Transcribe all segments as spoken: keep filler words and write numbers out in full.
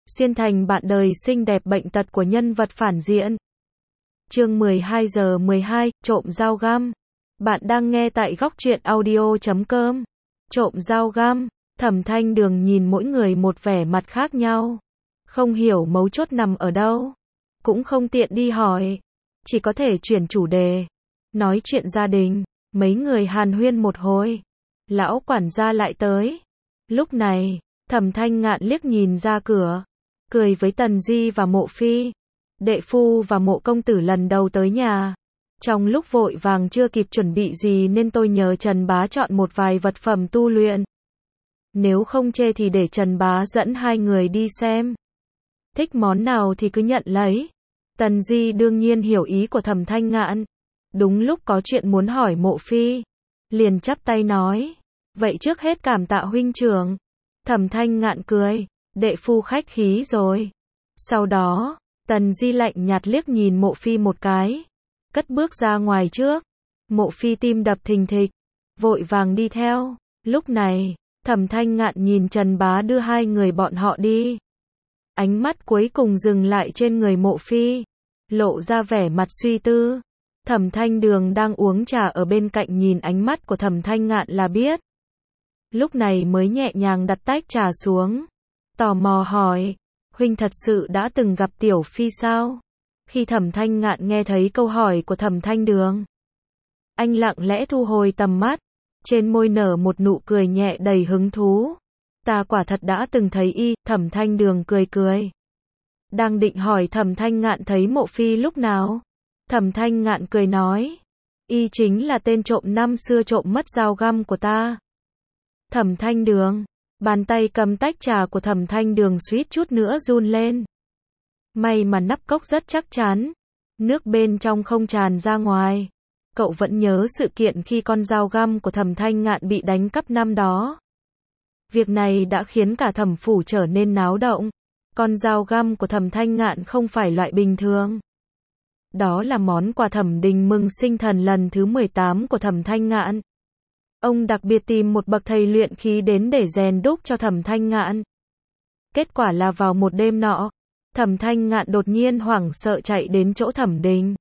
xuyên thành bạn đời xinh đẹp bệnh tật của nhân vật phản diện. Chương mười hai giờ mười hai, trộm dao găm. Bạn đang nghe tại góc truyện audio chấm com. Trộm dao găm, Thẩm Thanh Đường nhìn mỗi người một vẻ mặt khác nhau. Không hiểu mấu chốt nằm ở đâu. Cũng không tiện đi hỏi. Chỉ có thể chuyển chủ đề. Nói chuyện gia đình, mấy người hàn huyên một hồi. Lão quản gia lại tới. Lúc này, Thẩm Thanh Ngạn liếc nhìn ra cửa. Cười với Tần Di và Mộ Phi. Đệ phu và Mộ công tử lần đầu tới nhà. Trong lúc vội vàng chưa kịp chuẩn bị gì nên tôi nhờ Trần Bá chọn một vài vật phẩm tu luyện. Nếu không chê thì để Trần Bá dẫn hai người đi xem. Thích món nào thì cứ nhận lấy. Tần Di đương nhiên hiểu ý của Thẩm Thanh Ngạn. Đúng lúc có chuyện muốn hỏi Mộ Phi. Liền chắp tay nói. Vậy trước hết cảm tạ huynh trưởng. Thẩm Thanh Ngạn cười. Đệ phu khách khí rồi. Sau đó, Tần Di lạnh nhạt liếc nhìn Mộ Phi một cái. Cất bước ra ngoài trước. Mộ Phi tim đập thình thịch. Vội vàng đi theo. Lúc này, Thẩm Thanh Ngạn nhìn Trần Bá đưa hai người bọn họ đi. Ánh mắt cuối cùng dừng lại trên người Mộ Phi. Lộ ra vẻ mặt suy tư. Thẩm Thanh Đường đang uống trà ở bên cạnh nhìn ánh mắt của Thẩm Thanh Ngạn là biết. Lúc này mới nhẹ nhàng đặt tách trà xuống. Tò mò hỏi. Huynh thật sự đã từng gặp Tiểu Phi sao? Khi Thẩm Thanh Ngạn nghe thấy câu hỏi của Thẩm Thanh Đường. Anh lặng lẽ thu hồi tầm mắt. Trên môi nở một nụ cười nhẹ đầy hứng thú. Ta quả thật đã từng thấy y, Thẩm Thanh Đường cười cười. Đang định hỏi Thẩm Thanh Ngạn thấy Mộ Phi lúc nào? Thẩm Thanh Ngạn cười nói. Y chính là tên trộm năm xưa trộm mất dao găm của ta. Thẩm Thanh Đường. Bàn tay cầm tách trà của Thẩm Thanh Đường suýt chút nữa run lên. May mà nắp cốc rất chắc chắn. Nước bên trong không tràn ra ngoài. Cậu vẫn nhớ sự kiện khi con dao găm của Thẩm Thanh Ngạn bị đánh cắp năm đó. Việc này đã khiến cả Thẩm phủ trở nên náo động. Con dao găm của Thẩm Thanh Ngạn không phải loại bình thường. Đó là món quà Thẩm Đình mừng sinh thần lần thứ mười tám của Thẩm Thanh Ngạn. Ông đặc biệt tìm một bậc thầy luyện khí đến để rèn đúc cho Thẩm Thanh Ngạn. Kết quả là vào một đêm nọ, Thẩm Thanh Ngạn đột nhiên hoảng sợ chạy đến chỗ Thẩm Đình.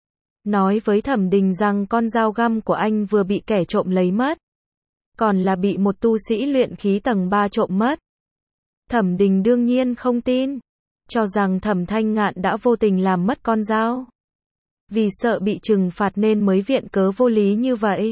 Nói với Thẩm Đình rằng con dao găm của anh vừa bị kẻ trộm lấy mất. Còn là bị một tu sĩ luyện khí tầng ba trộm mất. Thẩm Đình đương nhiên không tin. Cho rằng Thẩm Thanh Ngạn đã vô tình làm mất con dao. Vì sợ bị trừng phạt nên mới viện cớ vô lý như vậy.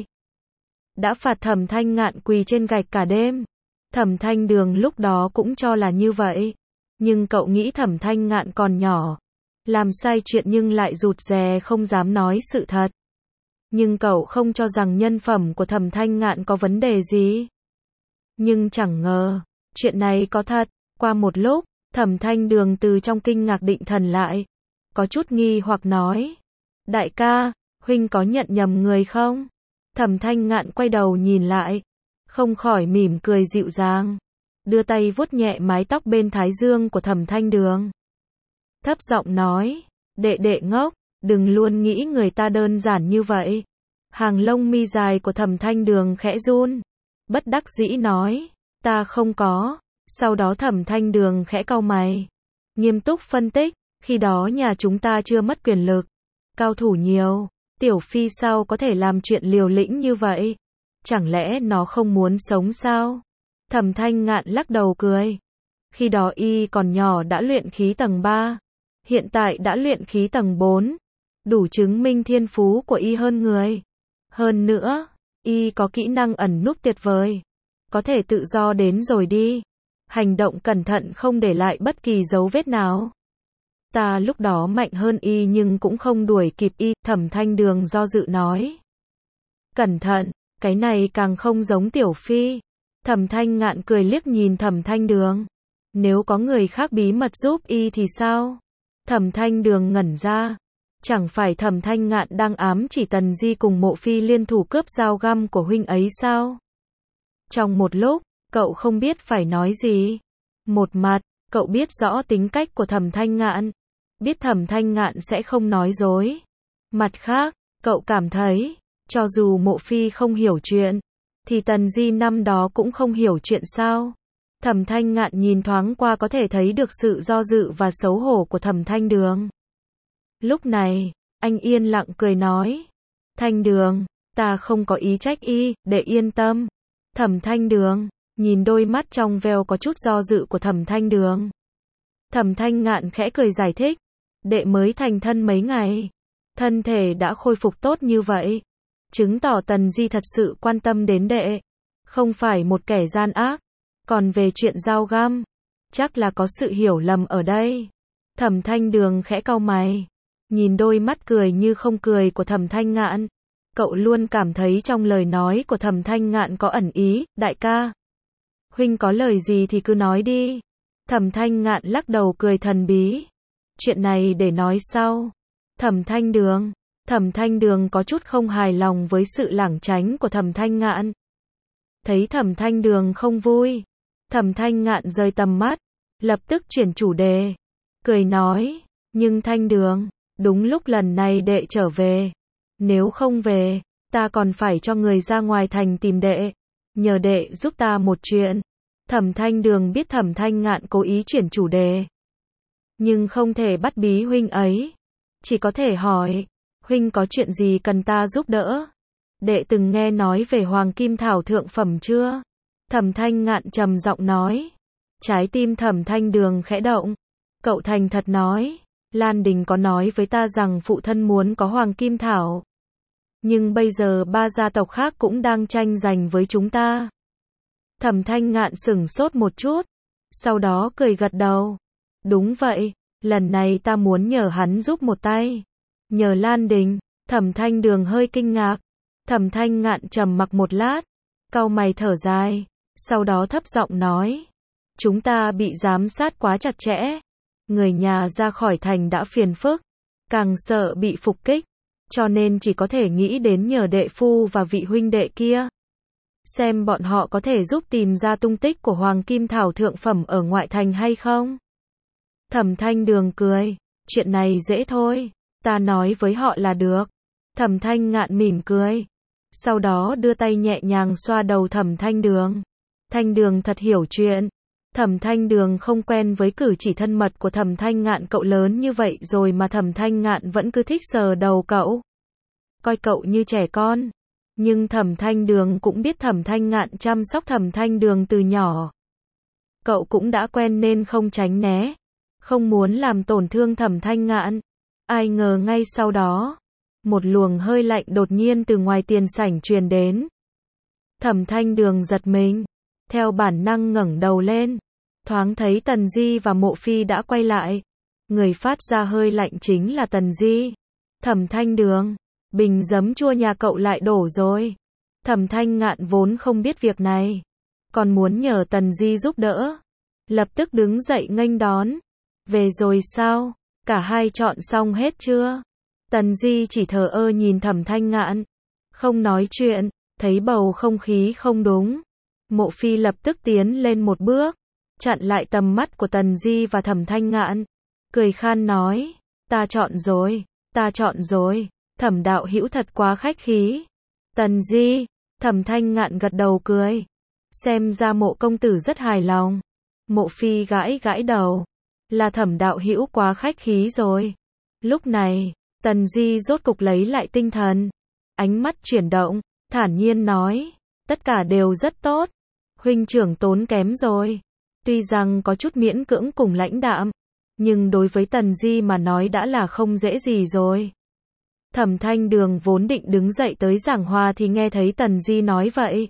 Đã phạt Thẩm Thanh Ngạn quỳ trên gạch cả đêm. Thẩm Thanh Đường lúc đó cũng cho là như vậy. Nhưng cậu nghĩ Thẩm Thanh Ngạn còn nhỏ. Làm sai chuyện nhưng lại rụt rè không dám nói sự thật. Nhưng cậu không cho rằng nhân phẩm của Thẩm Thanh Ngạn có vấn đề gì. Nhưng chẳng ngờ, chuyện này có thật. Qua một lúc, Thẩm Thanh Đường từ trong kinh ngạc định thần lại. Có chút nghi hoặc nói. Đại ca, huynh có nhận nhầm người không? Thẩm Thanh Ngạn quay đầu nhìn lại. Không khỏi mỉm cười dịu dàng. Đưa tay vuốt nhẹ mái tóc bên thái dương của Thẩm Thanh Đường. Thấp giọng nói. Đệ đệ ngốc, đừng luôn nghĩ người ta đơn giản như vậy. Hàng lông mi dài của Thẩm Thanh Đường khẽ run. Bất đắc dĩ nói. Ta không có. Sau đó Thẩm Thanh Đường khẽ cau mày. Nghiêm túc phân tích. Khi đó nhà chúng ta chưa mất quyền lực. Cao thủ nhiều. Tiểu Phi sao có thể làm chuyện liều lĩnh như vậy? Chẳng lẽ nó không muốn sống sao? Thẩm Thanh Ngạn lắc đầu cười. Khi đó y còn nhỏ đã luyện khí tầng ba. Hiện tại đã luyện khí tầng bốn. Đủ chứng minh thiên phú của y hơn người. Hơn nữa, y có kỹ năng ẩn núp tuyệt vời. Có thể tự do đến rồi đi. Hành động cẩn thận không để lại bất kỳ dấu vết nào. Ta lúc đó mạnh hơn y nhưng cũng không đuổi kịp y, Thẩm Thanh Đường do dự nói. Cẩn thận, cái này càng không giống Tiểu Phi. Thẩm Thanh Ngạn cười liếc nhìn Thẩm Thanh Đường. Nếu có người khác bí mật giúp y thì sao? Thẩm Thanh Đường ngẩn ra. Chẳng phải Thẩm Thanh Ngạn đang ám chỉ Tần Di cùng Mộ Phi liên thủ cướp dao găm của huynh ấy sao? Trong một lúc, cậu không biết phải nói gì. Một mặt, cậu biết rõ tính cách của Thẩm Thanh Ngạn. Biết Thẩm Thanh Ngạn sẽ không nói dối. Mặt khác, cậu cảm thấy, cho dù Mộ Phi không hiểu chuyện, thì Tần Di năm đó cũng không hiểu chuyện sao. Thẩm Thanh Ngạn nhìn thoáng qua có thể thấy được sự do dự và xấu hổ của Thẩm Thanh Đường. Lúc này, anh yên lặng cười nói. Thanh Đường, ta không có ý trách y, đệ yên tâm. Thẩm Thanh Đường, nhìn đôi mắt trong veo có chút do dự của Thẩm Thanh Đường. Thẩm Thanh Ngạn khẽ cười giải thích. Đệ mới thành thân mấy ngày. Thân thể đã khôi phục tốt như vậy. Chứng tỏ Tần Di thật sự quan tâm đến đệ. Không phải một kẻ gian ác. Còn về chuyện dao găm, chắc là có sự hiểu lầm ở đây. Thẩm Thanh Đường khẽ cau mày. Nhìn đôi mắt cười như không cười của Thẩm Thanh Ngạn. Cậu luôn cảm thấy trong lời nói của Thẩm Thanh Ngạn có ẩn ý. Đại ca, huynh có lời gì thì cứ nói đi. Thẩm Thanh Ngạn lắc đầu cười thần bí. Chuyện này để nói sau. Thẩm Thanh Đường. Thẩm Thanh Đường có chút không hài lòng với sự lảng tránh của Thẩm Thanh Ngạn. Thấy Thẩm Thanh Đường không vui, Thẩm Thanh Ngạn rời tầm mắt, lập tức chuyển chủ đề. Cười nói, nhưng Thanh Đường, đúng lúc lần này đệ trở về. Nếu không về, ta còn phải cho người ra ngoài thành tìm đệ. Nhờ đệ giúp ta một chuyện. Thẩm Thanh Đường biết Thẩm Thanh Ngạn cố ý chuyển chủ đề. Nhưng không thể bắt bí huynh ấy. Chỉ có thể hỏi, huynh có chuyện gì cần ta giúp đỡ? Đệ từng nghe nói về Hoàng Kim Thảo thượng phẩm chưa? Thẩm Thanh Ngạn trầm giọng nói. Trái tim Thẩm Thanh Đường khẽ động. Cậu thành thật nói, Lan Đình có nói với ta rằng phụ thân muốn có Hoàng Kim Thảo. Nhưng bây giờ ba gia tộc khác cũng đang tranh giành với chúng ta. Thẩm Thanh Ngạn sửng sốt một chút, sau đó cười gật đầu. Đúng vậy, lần này ta muốn nhờ hắn giúp một tay. Nhờ Lan Đình. Thẩm Thanh Đường hơi kinh ngạc. Thẩm Thanh Ngạn trầm mặc một lát, cau mày thở dài, sau đó thấp giọng nói. Chúng ta bị giám sát quá chặt chẽ. Người nhà ra khỏi thành đã phiền phức, càng sợ bị phục kích, cho nên chỉ có thể nghĩ đến nhờ đệ phu và vị huynh đệ kia. Xem bọn họ có thể giúp tìm ra tung tích của Hoàng Kim Thảo thượng phẩm ở ngoại thành hay không. Thẩm Thanh Đường cười, chuyện này dễ thôi, ta nói với họ là được. Thẩm Thanh Ngạn mỉm cười, sau đó đưa tay nhẹ nhàng xoa đầu Thẩm Thanh Đường. Thanh Đường thật hiểu chuyện. Thẩm Thanh Đường không quen với cử chỉ thân mật của Thẩm Thanh Ngạn, cậu lớn như vậy rồi mà Thẩm Thanh Ngạn vẫn cứ thích sờ đầu cậu, coi cậu như trẻ con. Nhưng Thẩm Thanh Đường cũng biết Thẩm Thanh Ngạn chăm sóc Thẩm Thanh Đường từ nhỏ. Cậu cũng đã quen nên không tránh né, không muốn làm tổn thương Thẩm Thanh Ngạn. Ai ngờ ngay sau đó, một luồng hơi lạnh đột nhiên từ ngoài tiền sảnh truyền đến. Thẩm Thanh Đường giật mình, theo bản năng ngẩng đầu lên, thoáng thấy Tần Di và Mộ Phi đã quay lại. Người phát ra hơi lạnh chính là Tần Di. Thẩm Thanh Đường, bình giấm chua nhà cậu lại đổ rồi. Thẩm Thanh Ngạn vốn không biết việc này, còn muốn nhờ Tần Di giúp đỡ, lập tức đứng dậy nghênh đón. Về rồi sao? Cả hai chọn xong hết chưa? Tần Di chỉ thờ ơ nhìn Thẩm Thanh Ngạn, không nói chuyện. Thấy bầu không khí không đúng, Mộ Phi lập tức tiến lên một bước, chặn lại tầm mắt của Tần Di và Thẩm Thanh Ngạn, cười khan nói, ta chọn rồi, ta chọn rồi, Thẩm đạo hữu thật quá khách khí. Tần Di, Thẩm Thanh Ngạn gật đầu cười, xem ra Mộ công tử rất hài lòng. Mộ Phi gãi gãi đầu, là Thẩm đạo hữu quá khách khí rồi. Lúc này, Tần Di rốt cục lấy lại tinh thần, ánh mắt chuyển động, thản nhiên nói, tất cả đều rất tốt. Huynh trưởng tốn kém rồi. Tuy rằng có chút miễn cưỡng cùng lãnh đạm, nhưng đối với Tần Di mà nói đã là không dễ gì rồi. Thẩm Thanh Đường vốn định đứng dậy tới giảng hòa thì nghe thấy Tần Di nói vậy.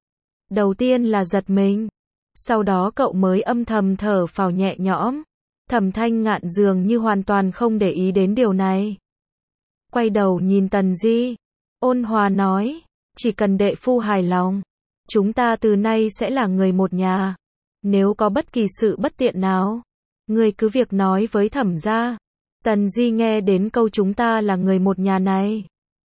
Đầu tiên là giật mình, sau đó cậu mới âm thầm thở phào nhẹ nhõm. Thẩm Thanh Ngạn dường như hoàn toàn không để ý đến điều này. Quay đầu nhìn Tần Di, ôn hòa nói, chỉ cần đệ phu hài lòng, chúng ta từ nay sẽ là người một nhà. Nếu có bất kỳ sự bất tiện nào, người cứ việc nói với Thẩm gia. Tần Di nghe đến câu chúng ta là người một nhà này,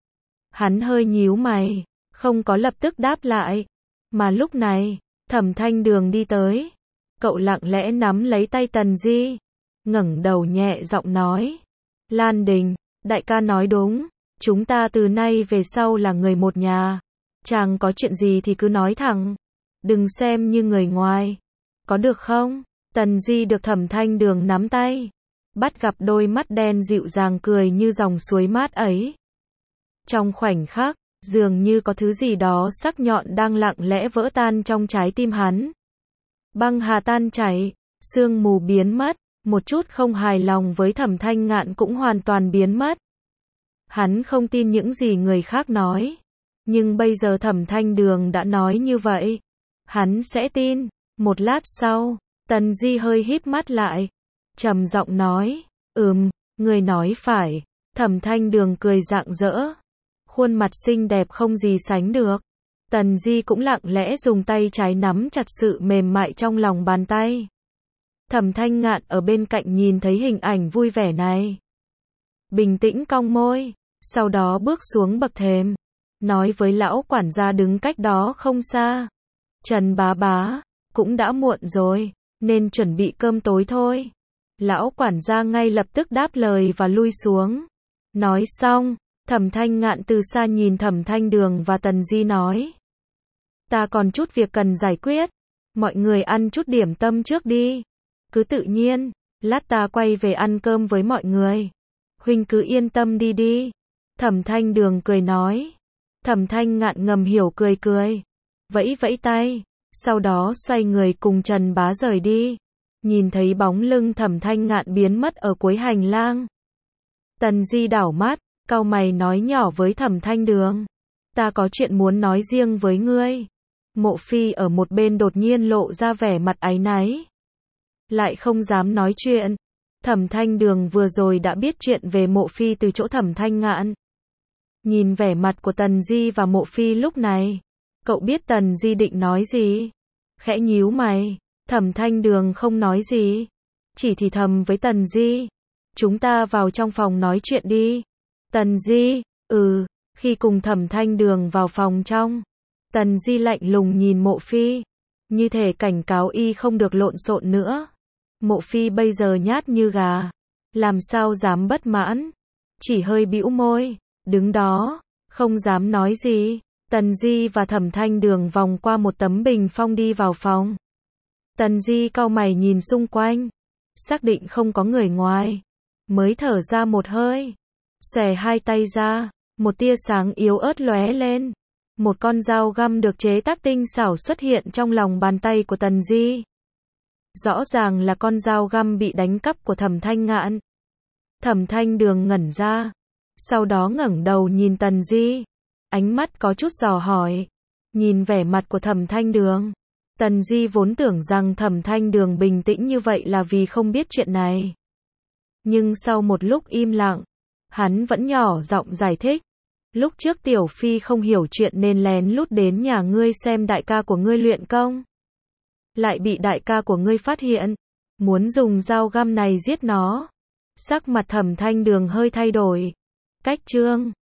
hắn hơi nhíu mày, không có lập tức đáp lại. Mà lúc này, Thẩm Thanh Đường đi tới, cậu lặng lẽ nắm lấy tay Tần Di, ngẩng đầu nhẹ giọng nói, Lan Đình, đại ca nói đúng, chúng ta từ nay về sau là người một nhà. Chàng có chuyện gì thì cứ nói thẳng, đừng xem như người ngoài. có được không? Tần Di được Thẩm Thanh Đường nắm tay, bắt gặp đôi mắt đen dịu dàng cười như dòng suối mát ấy. Trong khoảnh khắc, dường như có thứ gì đó sắc nhọn đang lặng lẽ vỡ tan trong trái tim hắn. Băng hà tan chảy, sương mù biến mất, một chút không hài lòng với Thẩm Thanh Ngạn cũng hoàn toàn biến mất. Hắn không tin những gì người khác nói, nhưng bây giờ Thẩm Thanh Đường đã nói như vậy, hắn sẽ tin. Một lát sau, Tần Di hơi híp mắt lại, trầm giọng nói, ừm, người nói phải. Thẩm Thanh Đường cười rạng rỡ, khuôn mặt xinh đẹp không gì sánh được. Tần Di cũng lặng lẽ dùng tay trái nắm chặt sự mềm mại trong lòng bàn tay. Thẩm Thanh Ngạn ở bên cạnh nhìn thấy hình ảnh vui vẻ này, bình tĩnh cong môi, sau đó bước xuống bậc thềm, nói với lão quản gia đứng cách đó không xa, Trần bá bá, cũng đã muộn rồi, nên chuẩn bị cơm tối thôi. Lão quản gia ngay lập tức đáp lời và lui xuống. Nói xong, Thẩm Thanh Ngạn từ xa nhìn Thẩm Thanh Đường và Tần Di nói, ta còn chút việc cần giải quyết, mọi người ăn chút điểm tâm trước đi. Cứ tự nhiên, lát ta quay về ăn cơm với mọi người. Huynh cứ yên tâm đi đi. Thẩm Thanh Đường cười nói. Thẩm Thanh Ngạn ngầm hiểu cười cười, vẫy vẫy tay, sau đó xoay người cùng Trần Bá rời đi. Nhìn thấy bóng lưng Thẩm Thanh Ngạn biến mất ở cuối hành lang, Tần Di đảo mắt, cau mày nói nhỏ với Thẩm Thanh Đường, ta có chuyện muốn nói riêng với ngươi. Mộ Phi ở một bên đột nhiên lộ ra vẻ mặt áy náy, lại không dám nói chuyện. Thẩm Thanh Đường vừa rồi đã biết chuyện về Mộ Phi từ chỗ Thẩm Thanh Ngạn. Nhìn vẻ mặt của Tần Di và Mộ Phi lúc này, cậu biết Tần Di định nói gì? Khẽ nhíu mày, Thẩm Thanh Đường không nói gì, chỉ thì thầm với Tần Di, chúng ta vào trong phòng nói chuyện đi. Tần Di, ừ, khi cùng Thẩm Thanh Đường vào phòng trong, Tần Di lạnh lùng nhìn Mộ Phi, như thể cảnh cáo y không được lộn xộn nữa. Mộ Phi bây giờ nhát như gà, làm sao dám bất mãn, chỉ hơi bĩu môi, đứng đó, không dám nói gì. Tần Di và Thẩm Thanh Đường vòng qua một tấm bình phong đi vào phòng. Tần Di cau mày nhìn xung quanh, xác định không có người ngoài, mới thở ra một hơi, xòe hai tay ra, một tia sáng yếu ớt lóe lên. Một con dao găm được chế tác tinh xảo xuất hiện trong lòng bàn tay của Tần Di. Rõ ràng là con dao găm bị đánh cắp của Thẩm Thanh Ngạn. Thẩm Thanh Đường ngẩn ra, sau đó ngẩng đầu nhìn Tần Di, ánh mắt có chút dò hỏi. Nhìn vẻ mặt của Thẩm Thanh Đường, Tần Di vốn tưởng rằng Thẩm Thanh Đường bình tĩnh như vậy là vì không biết chuyện này. Nhưng sau một lúc im lặng, hắn vẫn nhỏ giọng giải thích. Lúc trước Tiểu Phi không hiểu chuyện nên lén lút đến nhà ngươi xem đại ca của ngươi luyện công. Lại bị đại ca của ngươi phát hiện, muốn dùng dao găm này giết nó. Sắc mặt Thẩm Thanh Đường hơi thay đổi. Cách chương